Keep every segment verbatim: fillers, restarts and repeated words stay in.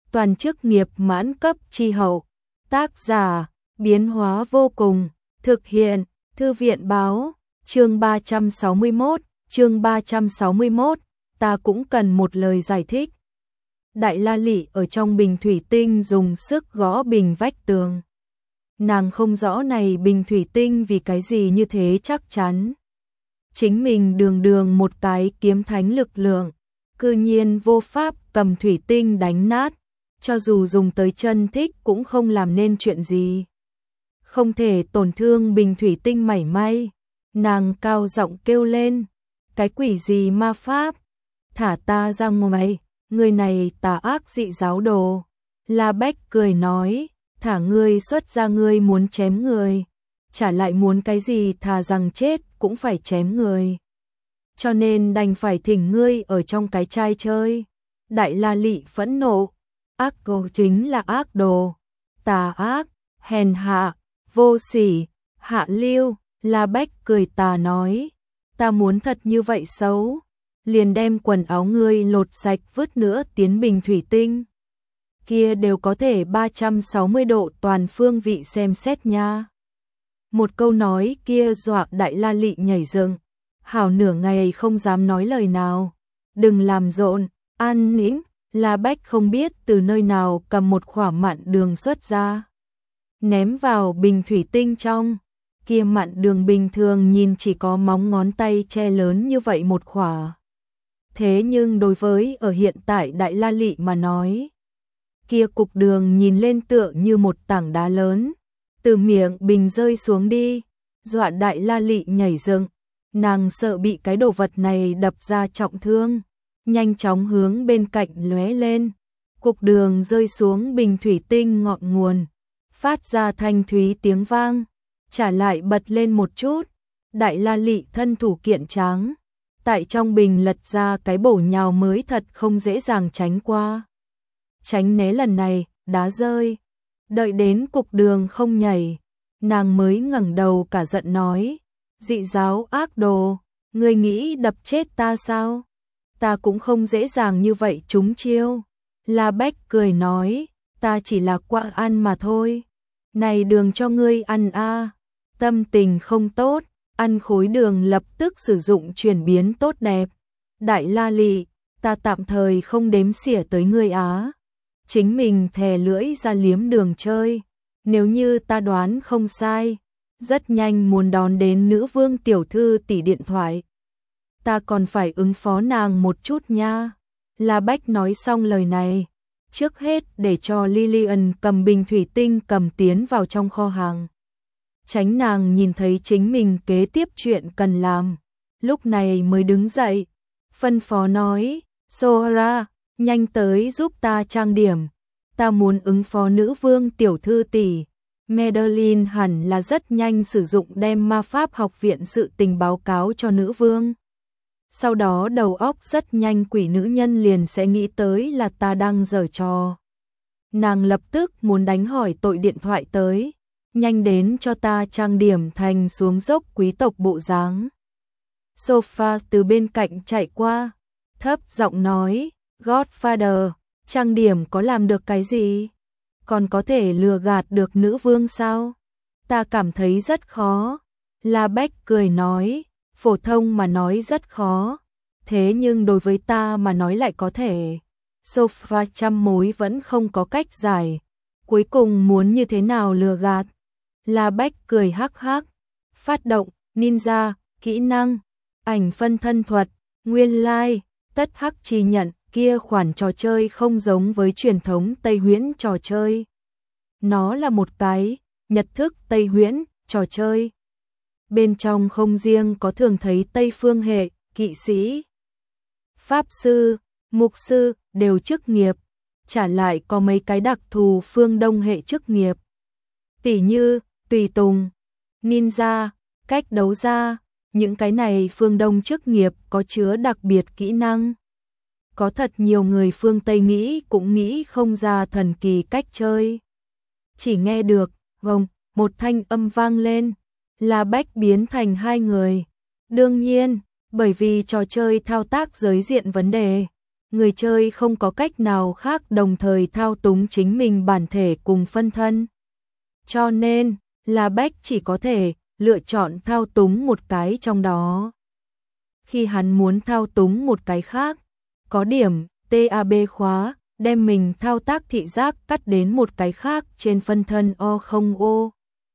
toàn chức nghiệp mãn cấp chi hậu. Tác giả, biến hóa vô cùng, thực hiện, thư viện báo, chương ba trăm sáu mươi mốt, chương ba trăm sáu mươi mốt, ta cũng cần một lời giải thích. Đại La Lị ở trong bình thủy tinh dùng sức gõ bình vách tường. Nàng không rõ này bình thủy tinh vì cái gì như thế chắc chắn. Chính mình đường đường một cái kiếm thánh lực lượng, cư nhiên vô pháp cầm thủy tinh đánh nát, cho dù dùng tới chân thích cũng không làm nên chuyện gì. Không thể tổn thương bình thủy tinh mảy may. Nàng cao giọng kêu lên, cái quỷ gì ma pháp, thả ta ra ngoài, người này tà ác dị giáo đồ. La Bách cười nói, thả ngươi xuất ra, ngươi muốn chém người, trả lại muốn cái gì, thà rằng chết cũng phải chém người. Cho nên đành phải thỉnh ngươi ở trong cái trai chơi. Đại La Lị phẫn nộ, ác đồ chính là ác đồ, tà ác, hèn hạ, vô sỉ, hạ lưu. La Bách cười tà nói, ta muốn thật như vậy xấu, liền đem quần áo ngươi lột sạch vứt nữa tiến bình thủy tinh. Kia đều có thể ba trăm sáu mươi độ toàn phương vị xem xét nha. Một câu nói kia dọa Đại La Lị nhảy dựng, hảo nửa ngày không dám nói lời nào. Đừng làm rộn, an nĩnh. La Bách không biết từ nơi nào cầm một khỏa mặn đường xuất ra, ném vào bình thủy tinh trong. Kia mặn đường bình thường nhìn chỉ có móng ngón tay che lớn như vậy một khỏa. Thế nhưng đối với ở hiện tại Đại La Lị mà nói, kia cục đường nhìn lên tựa như một tảng đá lớn, từ miệng bình rơi xuống đi, dọa Đại La Lị nhảy dựng. Nàng sợ bị cái đồ vật này đập ra trọng thương, nhanh chóng hướng bên cạnh lóe lên. Cục đường rơi xuống bình thủy tinh ngọn nguồn, phát ra thanh thúy tiếng vang, trả lại bật lên một chút. Đại La Lị thân thủ kiện tráng, tại trong bình lật ra cái bổ nhào mới thật không dễ dàng tránh qua. Tránh né lần này, đá rơi. Đợi đến cục đường không nhảy, nàng mới ngẩng đầu cả giận nói, dị giáo ác đồ, ngươi nghĩ đập chết ta sao? Ta cũng không dễ dàng như vậy trúng chiêu. La Bách cười nói, ta chỉ là quạ ăn mà thôi. Này đường cho ngươi ăn a. Tâm tình không tốt, ăn khối đường lập tức sử dụng chuyển biến tốt đẹp. Đại La Lị, ta tạm thời không đếm xỉa tới ngươi á. Chính mình thè lưỡi ra liếm đường chơi. Nếu như ta đoán không sai, rất nhanh muốn đón đến nữ vương tiểu thư tỷ điện thoại. Ta còn phải ứng phó nàng một chút nha. La Bách nói xong lời này, trước hết để cho Lillian cầm bình thủy tinh cầm tiến vào trong kho hàng, tránh nàng nhìn thấy chính mình kế tiếp chuyện cần làm. Lúc này mới đứng dậy, phân phó nói, Sohara, nhanh tới giúp ta trang điểm. Ta muốn ứng phó nữ vương tiểu thư tỷ. Madeline hẳn là rất nhanh sử dụng đem ma pháp học viện sự tình báo cáo cho nữ vương. Sau đó đầu óc rất nhanh quỷ nữ nhân liền sẽ nghĩ tới là ta đang giở trò. Nàng lập tức muốn đánh hỏi tội điện thoại tới, nhanh đến cho ta trang điểm thành xuống dốc quý tộc bộ dáng. Sophia từ bên cạnh chạy qua, thấp giọng nói, Godfather, trang điểm có làm được cái gì? Còn có thể lừa gạt được nữ vương sao? Ta cảm thấy rất khó. La Bách cười nói, phổ thông mà nói rất khó, thế nhưng đối với ta mà nói lại có thể. Sophia trăm mối vẫn không có cách giải, cuối cùng muốn như thế nào lừa gạt? La Bách cười hắc hắc, phát động, ninja, kỹ năng, ảnh phân thân thuật, nguyên lai, tất hắc chi nhận, kia khoản trò chơi không giống với truyền thống Tây Huyễn trò chơi. Nó là một cái nhật thức Tây Huyễn trò chơi. Bên trong không riêng có thường thấy Tây phương hệ, kỵ sĩ, pháp sư, mục sư đều chức nghiệp, trả lại có mấy cái đặc thù phương Đông hệ chức nghiệp. Tỉ như tùy tùng, ninja, cách đấu gia, những cái này phương Đông chức nghiệp có chứa đặc biệt kỹ năng. Có thật nhiều người phương Tây nghĩ cũng nghĩ không ra thần kỳ cách chơi. Chỉ nghe được, vòng, một thanh âm vang lên, La Bách biến thành hai người. Đương nhiên, bởi vì trò chơi thao tác giới diện vấn đề, người chơi không có cách nào khác đồng thời thao túng chính mình bản thể cùng phân thân. Cho nên, La Bách chỉ có thể lựa chọn thao túng một cái trong đó. Khi hắn muốn thao túng một cái khác, có điểm tab khóa, đem mình thao tác thị giác cắt đến một cái khác trên phân thân O không O.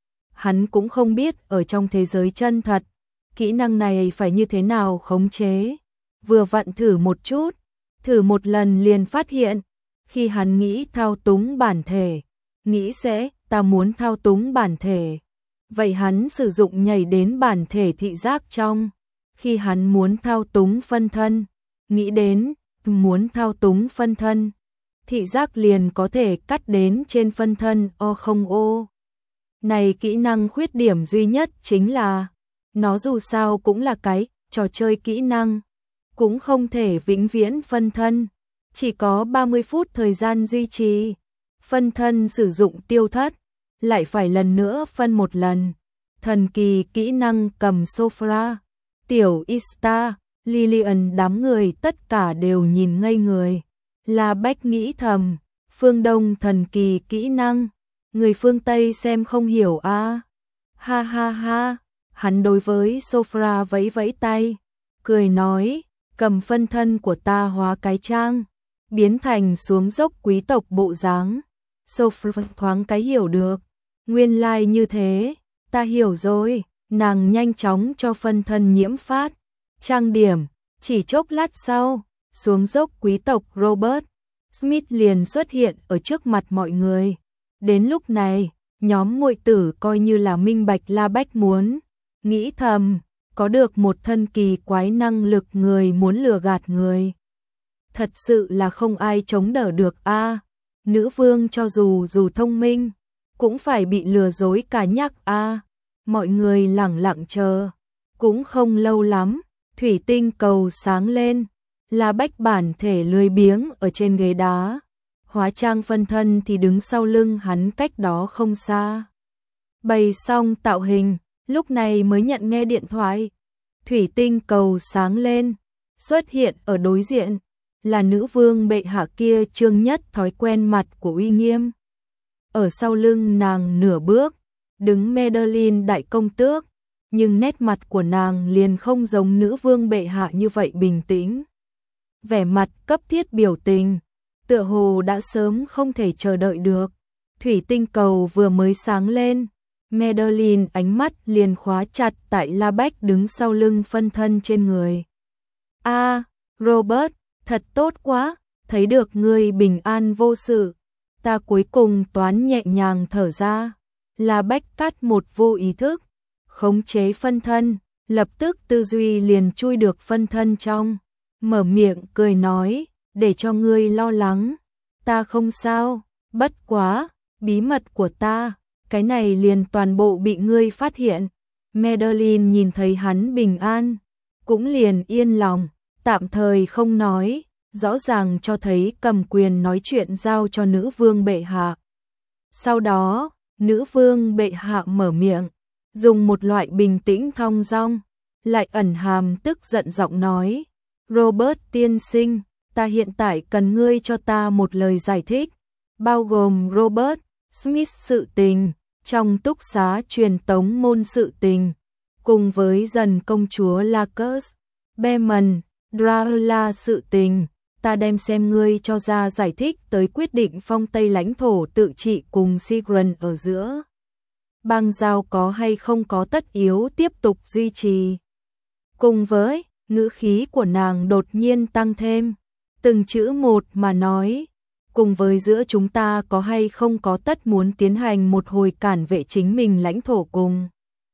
Hắn cũng không biết ở trong thế giới chân thật, kỹ năng này phải như thế nào khống chế. Vừa vặn thử một chút, thử một lần liền phát hiện, khi hắn nghĩ thao túng bản thể, nghĩ sẽ, ta muốn thao túng bản thể. Vậy hắn sử dụng nhảy đến bản thể thị giác trong. Khi hắn muốn thao túng phân thân, nghĩ đến, muốn thao túng phân thân, thị giác liền có thể cắt đến trên phân thân O không O. Này kỹ năng khuyết điểm duy nhất chính là, nó dù sao cũng là cái trò chơi kỹ năng, cũng không thể vĩnh viễn phân thân, chỉ có ba mươi phút thời gian duy trì. Phân thân sử dụng tiêu thất, lại phải lần nữa phân một lần. Thần kỳ kỹ năng cầm Sophra, tiểu Ista, Lillian đám người tất cả đều nhìn ngây người. La Bách nghĩ thầm, phương Đông thần kỳ kỹ năng, người phương Tây xem không hiểu a. À. Ha ha ha, hắn đối với Sophra vẫy vẫy tay, cười nói, cầm phân thân của ta hóa cái trang, biến thành xuống dốc quý tộc bộ dáng. Sophra thoáng cái hiểu được, nguyên lai like như thế, ta hiểu rồi, nàng nhanh chóng cho phân thân nhiễm phát, trang điểm, chỉ chốc lát sau, xuống dốc quý tộc Robert Smith liền xuất hiện ở trước mặt mọi người. Đến lúc này, nhóm muội tử coi như là minh bạch La Bách muốn, nghĩ thầm, có được một thân kỳ quái năng lực người muốn lừa gạt người. Thật sự là không ai chống đỡ được a. À, nữ vương cho dù dù thông minh, cũng phải bị lừa dối cả nhắc a. À, mọi người lẳng lặng chờ, cũng không lâu lắm, thủy tinh cầu sáng lên, La Bách bản thể lười biếng ở trên ghế đá, hóa trang phân thân thì đứng sau lưng hắn cách đó không xa. Bày xong tạo hình, lúc này mới nhận nghe điện thoại. Thủy tinh cầu sáng lên, xuất hiện ở đối diện, là nữ vương bệ hạ kia trương nhất thói quen mặt của uy nghiêm. Ở sau lưng nàng nửa bước, đứng Madeline đại công tước, nhưng nét mặt của nàng liền không giống nữ vương bệ hạ như vậy bình tĩnh. Vẻ mặt cấp thiết biểu tình, tựa hồ đã sớm không thể chờ đợi được. Thủy tinh cầu vừa mới sáng lên, Madeline ánh mắt liền khóa chặt tại La Bách đứng sau lưng phân thân trên người. A, à, Robert, thật tốt quá, thấy được ngươi bình an vô sự. Ta cuối cùng toán nhẹ nhàng thở ra. La Bách cắt một vô ý thức, khống chế phân thân, lập tức tư duy liền chui được phân thân trong. Mở miệng cười nói, để cho ngươi lo lắng. Ta không sao, bất quá, bí mật của ta, cái này liền toàn bộ bị ngươi phát hiện. Madeline nhìn thấy hắn bình an, cũng liền yên lòng, tạm thời không nói, rõ ràng cho thấy cầm quyền nói chuyện giao cho nữ vương bệ hạ. Sau đó, nữ vương bệ hạ mở miệng, dùng một loại bình tĩnh thong dong, lại ẩn hàm tức giận giọng nói, Robert tiên sinh, ta hiện tại cần ngươi cho ta một lời giải thích, bao gồm Robert Smith sự tình, trong túc xá truyền tống môn sự tình, cùng với dần công chúa Lacus, Beman, Dracula sự tình, ta đem xem ngươi cho ra giải thích tới quyết định phong Tây lãnh thổ tự trị cùng Sigrun ở giữa. Bang giao có hay không có tất yếu tiếp tục duy trì. Cùng với, ngữ khí của nàng đột nhiên tăng thêm, từng chữ một mà nói, cùng với giữa chúng ta có hay không có tất muốn tiến hành một hồi cản vệ chính mình lãnh thổ cùng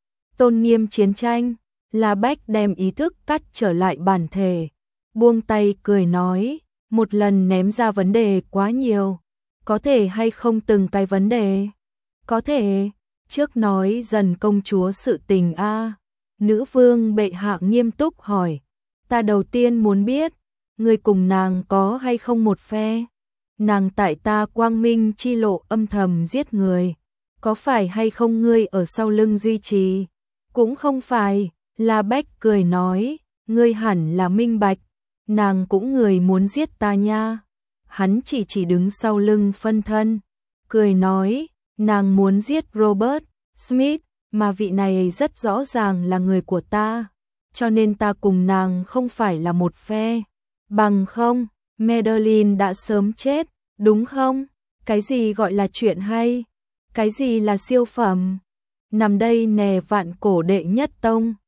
tôn nghiêm chiến tranh. La Bách đem ý thức cắt trở lại bản thể, buông tay cười nói, một lần ném ra vấn đề quá nhiều, có thể hay không từng cái vấn đề? Có thể, trước nói dần công chúa sự tình a. À. Nữ vương bệ hạ nghiêm túc hỏi, ta đầu tiên muốn biết, người cùng nàng có hay không một phe? Nàng tại ta quang minh chi lộ âm thầm giết người, có phải hay không ngươi ở sau lưng duy trì? Cũng không phải, La Bách cười nói, ngươi hẳn là minh bạch, nàng cũng người muốn giết ta nha. Hắn chỉ chỉ đứng sau lưng phân thân, cười nói, nàng muốn giết Robert Smith, mà vị này rất rõ ràng là người của ta, cho nên ta cùng nàng không phải là một phe. Bằng không, Madeline đã sớm chết, đúng không? Cái gì gọi là chuyện hay? Cái gì là siêu phẩm? Nằm đây nè vạn cổ đệ nhất tông.